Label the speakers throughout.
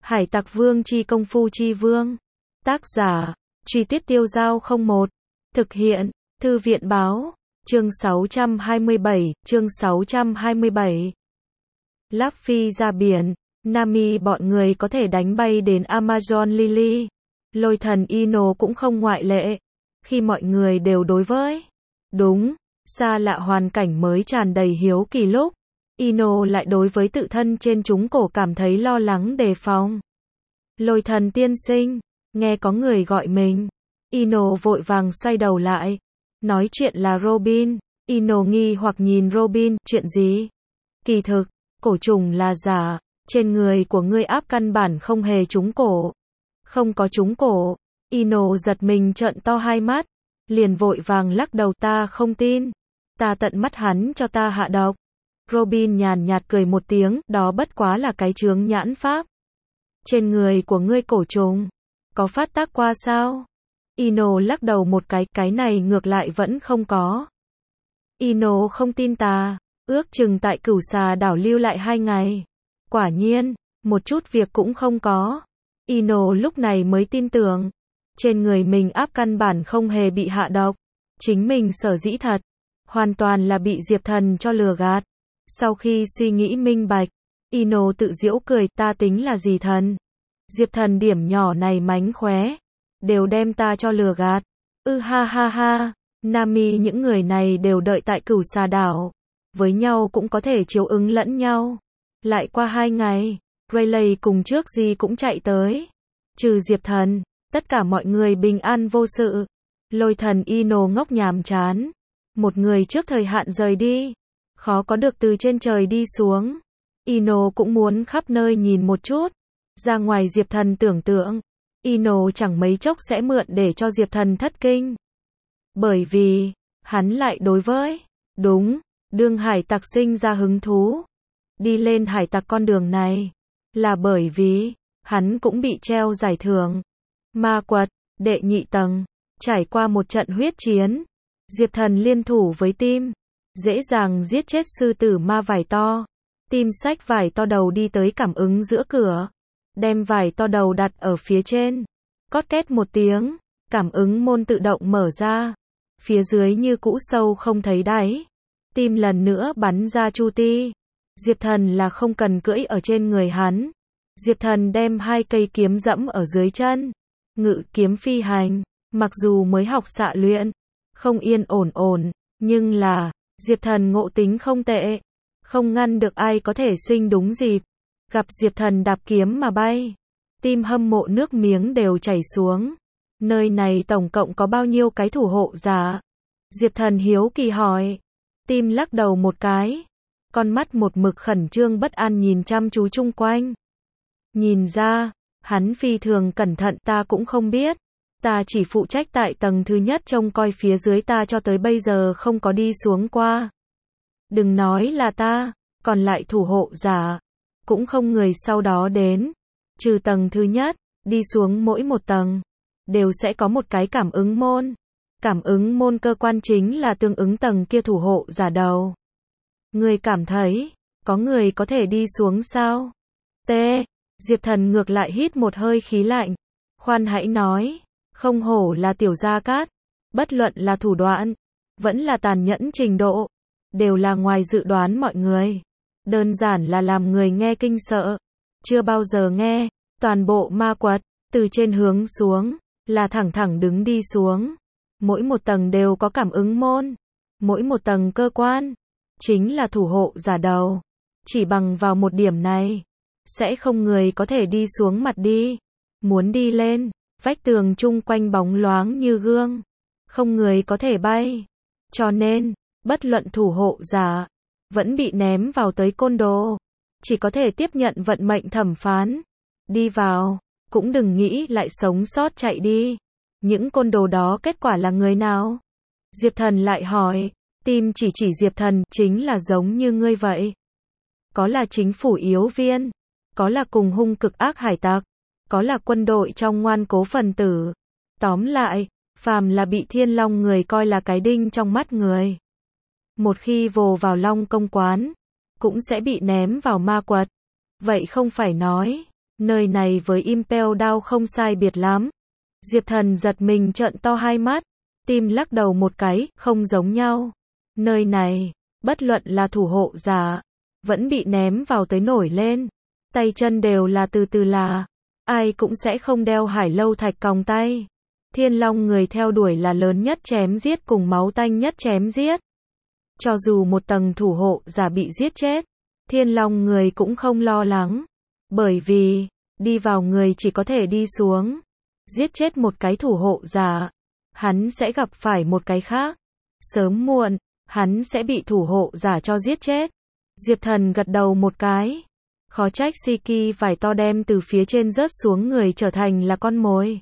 Speaker 1: Hải Tặc Vương chi công phu chi vương. Tác giả, Truy Tuyết Tiêu Dao 01. Thực hiện, Thư viện báo, chương 627, chương 627. Luffy ra biển, Nami bọn người có thể đánh bay đến Amazon Lily. Lôi thần Ino cũng không ngoại lệ. Khi mọi người đều đối với đúng, xa lạ hoàn cảnh mới tràn đầy hiếu kỳ lúc Ino lại đối với tự thân trên chúng cổ cảm thấy lo lắng đề phòng. Lôi thần tiên sinh, nghe có người gọi mình. Ino vội vàng xoay đầu lại. Nói chuyện là Robin. Ino nghi hoặc nhìn Robin, chuyện gì? Kỳ thực, cổ trùng là giả, trên người của ngươi áp căn bản không hề trúng cổ. Không có trúng cổ. Ino giật mình trợn to hai mắt, liền vội vàng lắc đầu, ta không tin. Ta tận mắt hắn cho ta hạ độc. Robin nhàn nhạt cười một tiếng, đó bất quá là cái chướng nhãn pháp. Trên người của ngươi cổ trùng có phát tác qua sao? Ino lắc đầu một cái này ngược lại vẫn không có. Ino không tin ta, ước chừng tại Cửu Xà đảo lưu lại 2 ngày. Quả nhiên, một chút việc cũng không có. Ino lúc này mới tin tưởng, trên người mình áp căn bản không hề bị hạ độc. Chính mình sở dĩ thật, hoàn toàn là bị Diệp Thần cho lừa gạt. Sau khi suy nghĩ minh bạch, Ino tự giễu cười, ta tính là gì thần? Diệp Thần điểm nhỏ này mánh khóe, đều đem ta cho lừa gạt. Ha ha ha, Nami những người này đều đợi tại Cửu Xà đảo. Với nhau cũng có thể chiếu ứng lẫn nhau. Lại qua 2 ngày, Rayleigh cùng trước gì cũng chạy tới. Trừ Diệp Thần, tất cả mọi người bình an vô sự. Lôi thần Ino ngốc nhàm chán. Một người trước thời hạn rời đi, khó có được từ trên trời đi xuống. Ino cũng muốn khắp nơi nhìn một chút. Ra ngoài Diệp Thần tưởng tượng, Ino chẳng mấy chốc sẽ mượn để cho Diệp Thần thất kinh. Bởi vì, hắn lại đối với đúng, đương hải tặc sinh ra hứng thú. Đi lên hải tặc con đường này, là bởi vì, hắn cũng bị treo giải thưởng. Ma quật, đệ nhị tầng, trải qua một trận huyết chiến. Diệp Thần liên thủ với Tim, dễ dàng giết chết sư tử ma vải to. Tim xách vải to đầu đi tới cảm ứng giữa cửa, đem vải to đầu đặt ở phía trên. Cót két một tiếng, cảm ứng môn tự động mở ra. Phía dưới như cũ sâu không thấy đáy. Tim lần nữa bắn ra chu ti. Diệp Thần là không cần cưỡi ở trên người hắn. Diệp Thần đem 2 cây kiếm dẫm ở dưới chân. Ngự kiếm phi hành, mặc dù mới học xạ luyện, không yên ổn, nhưng là, Diệp Thần ngộ tính không tệ. Không ngăn được ai có thể sinh đúng dịp. Gặp Diệp Thần đạp kiếm mà bay. Tim hâm mộ nước miếng đều chảy xuống. Nơi này tổng cộng có bao nhiêu cái thủ hộ giả? Diệp Thần hiếu kỳ hỏi. Tim lắc đầu một cái. Con mắt một mực khẩn trương bất an nhìn chăm chú chung quanh. Nhìn ra, hắn phi thường cẩn thận, ta cũng không biết. Ta chỉ phụ trách tại tầng thứ nhất trông coi phía dưới, ta cho tới bây giờ không có đi xuống qua. Đừng nói là ta, còn lại thủ hộ giả, cũng không người sau đó đến. Trừ tầng thứ nhất, đi xuống mỗi một tầng, đều sẽ có một cái cảm ứng môn. Cảm ứng môn cơ quan chính là tương ứng tầng kia thủ hộ giả đầu. Người cảm thấy, có người có thể đi xuống sao? Diệp Thần ngược lại hít một hơi khí lạnh. Khoan hãy nói, không hổ là Tiểu Gia Cát. Bất luận là thủ đoạn, vẫn là tàn nhẫn trình độ, đều là ngoài dự đoán mọi người. Đơn giản là làm người nghe kinh sợ. Chưa bao giờ nghe, toàn bộ ma quật, từ trên hướng xuống, là thẳng đứng đi xuống. Mỗi một tầng đều có cảm ứng môn. Mỗi một tầng cơ quan, chính là thủ hộ giả đầu. Chỉ bằng vào một điểm này, sẽ không người có thể đi xuống mặt đi. Muốn đi lên, vách tường chung quanh bóng loáng như gương. Không người có thể bay. Cho nên, bất luận thủ hộ giả, vẫn bị ném vào tới côn đồ. Chỉ có thể tiếp nhận vận mệnh thẩm phán. Đi vào, cũng đừng nghĩ lại sống sót chạy đi. Những côn đồ đó kết quả là người nào? Diệp Thần lại hỏi. Tim chỉ Diệp Thần, chính là giống như ngươi vậy. Có là chính phủ yếu viên, có là cùng hung cực ác hải tặc, có là quân đội trong ngoan cố phần tử. Tóm lại, phàm là bị Thiên Long người coi là cái đinh trong mắt người. Một khi vồ vào Long công quán, cũng sẽ bị ném vào ma quật. Vậy không phải nói, Nơi này với Impel Down không sai biệt lắm. Diệp Thần giật mình trợn to hai mắt. Tim lắc đầu một cái, không giống nhau. Nơi này, bất luận là thủ hộ giả, vẫn bị ném vào tới nổi lên. Tay chân đều là từ từ là, ai cũng sẽ không đeo Hải Lâu Thạch còng tay. Thiên Long người theo đuổi là lớn nhất chém giết cùng máu tanh nhất chém giết. Cho dù một tầng thủ hộ giả bị giết chết, Thiên Long người cũng không lo lắng. Bởi vì, đi vào người chỉ có thể đi xuống. Giết chết một cái thủ hộ giả, hắn sẽ gặp phải một cái khác. Sớm muộn, hắn sẽ bị thủ hộ giả cho giết chết. Diệp Thần gật đầu một cái. Khó trách Siki vải to đem từ phía trên rớt xuống người trở thành là con mồi.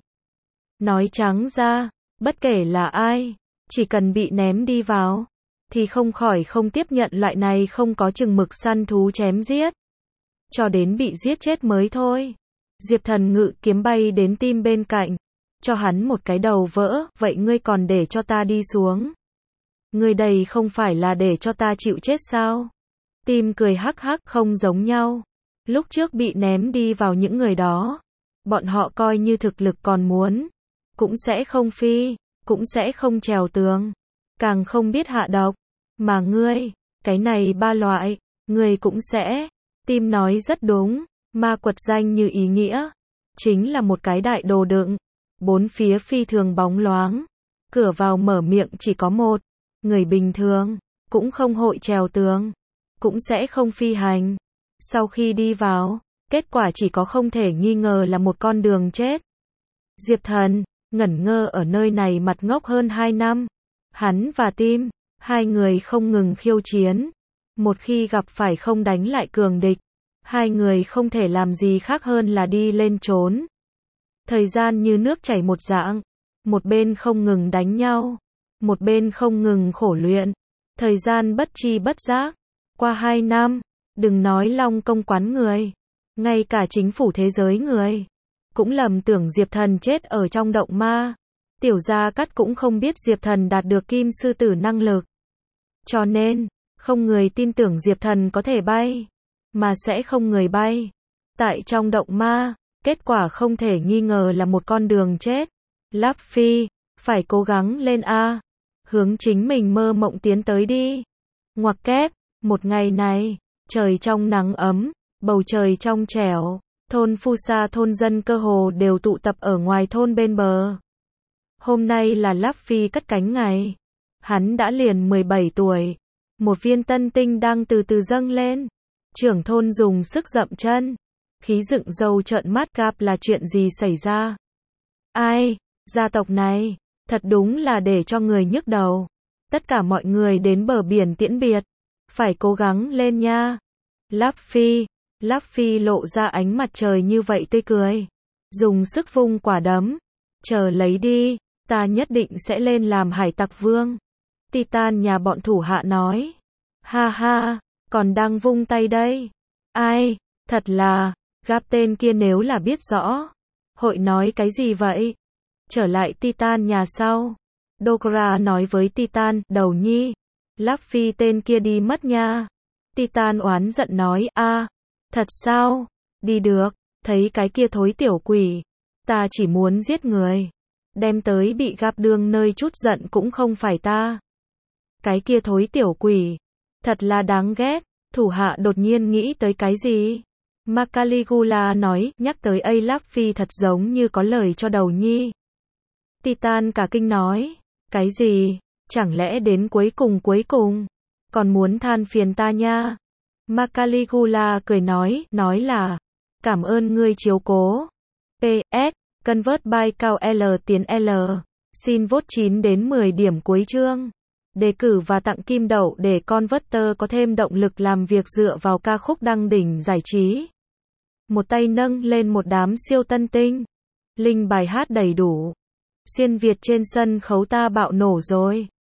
Speaker 1: Nói trắng ra, bất kể là ai, chỉ cần bị ném đi vào, thì không khỏi không tiếp nhận loại này không có chừng mực săn thú chém giết. Cho đến bị giết chết mới thôi. Diệp Thần ngự kiếm bay đến Tim bên cạnh, cho hắn một cái đầu vỡ, vậy ngươi còn để cho ta đi xuống? Ngươi đây không phải là để cho ta chịu chết sao? Tim cười hắc hắc, không giống nhau. Lúc trước bị ném đi vào những người đó, bọn họ coi như thực lực còn muốn, cũng sẽ không phi, cũng sẽ không trèo tường, càng không biết hạ độc. Mà ngươi, cái này ba loại, ngươi cũng sẽ. Tim nói rất đúng, ma quật danh như ý nghĩa, chính là một cái đại đồ đựng, bốn phía phi thường bóng loáng, cửa vào mở miệng chỉ có một, người bình thường, cũng không hội trèo tường, cũng sẽ không phi hành. Sau khi đi vào, kết quả chỉ có không thể nghi ngờ là một con đường chết. Diệp Thần, ngẩn ngơ ở nơi này mặt ngốc hơn 2 năm. Hắn và Tim, hai người không ngừng khiêu chiến. Một khi gặp phải không đánh lại cường địch, hai người không thể làm gì khác hơn là đi lên trốn. Thời gian như nước chảy một dạng, một bên không ngừng đánh nhau, một bên không ngừng khổ luyện. Thời gian bất chi bất giác, qua 2 năm, đừng nói Long Công quán người, ngay cả chính phủ thế giới người, cũng lầm tưởng Diệp Thần chết ở trong động ma. Tiểu Gia Cát cũng không biết Diệp Thần đạt được kim sư tử năng lực. Cho nên, không người tin tưởng Diệp Thần có thể bay, mà sẽ không người bay. Tại trong động ma, kết quả không thể nghi ngờ là một con đường chết. Láp Phi, phải cố gắng lên a, hướng chính mình mơ mộng tiến tới đi. Ngoặc kép, một ngày này, trời trong nắng ấm, bầu trời trong trẻo, thôn Phu Sa thôn dân cơ hồ đều tụ tập ở ngoài thôn bên bờ. Hôm nay là Láp Phi cất cánh ngày. Hắn đã liền 17 tuổi. Một viên tân tinh đang từ từ dâng lên. Trưởng thôn dùng sức dậm chân. Khí dựng râu trợn mắt, gặp là chuyện gì xảy ra? Ai, gia tộc này, thật đúng là để cho người nhức đầu. Tất cả mọi người đến bờ biển tiễn biệt. Phải cố gắng lên nha. Láp Phi lộ ra ánh mặt trời như vậy tươi cười. Dùng sức vung quả đấm. Chờ lấy đi, ta nhất định sẽ lên làm hải tặc vương. Titan nhà bọn thủ hạ nói. Ha ha, còn đang vung tay đây. Ai, thật là, gáp tên kia nếu là biết rõ. Hội nói cái gì vậy? Trở lại Titan nhà sau. Dokra nói với Titan, đầu nhi. Láp Phi tên kia đi mất nha. Titan oán giận nói, a, thật sao? Đi được, thấy cái kia thối tiểu quỷ. Ta chỉ muốn giết người. Đem tới bị gặp đường nơi chút giận cũng không phải ta. Cái kia thối tiểu quỷ. Thật là đáng ghét. Thủ hạ đột nhiên nghĩ tới cái gì? Makaligula nói, nhắc tới Láp Phi thật giống như có lời cho đầu nhi. Titan cả kinh nói, cái gì? Chẳng lẽ đến cuối cùng, còn muốn than phiền ta nha? Makaligula cười nói là, cảm ơn ngươi chiếu cố. PS, Convert by cao L tiến L. Xin vote 9 đến 10 điểm cuối chương. Đề cử và tặng kim đậu để Converter có thêm động lực làm việc dựa vào ca khúc đăng đỉnh giải trí. Một tay nâng lên một đám siêu tân tinh. Link bài hát đầy đủ. Xuyên Việt trên sân khấu ta bạo nổ rồi.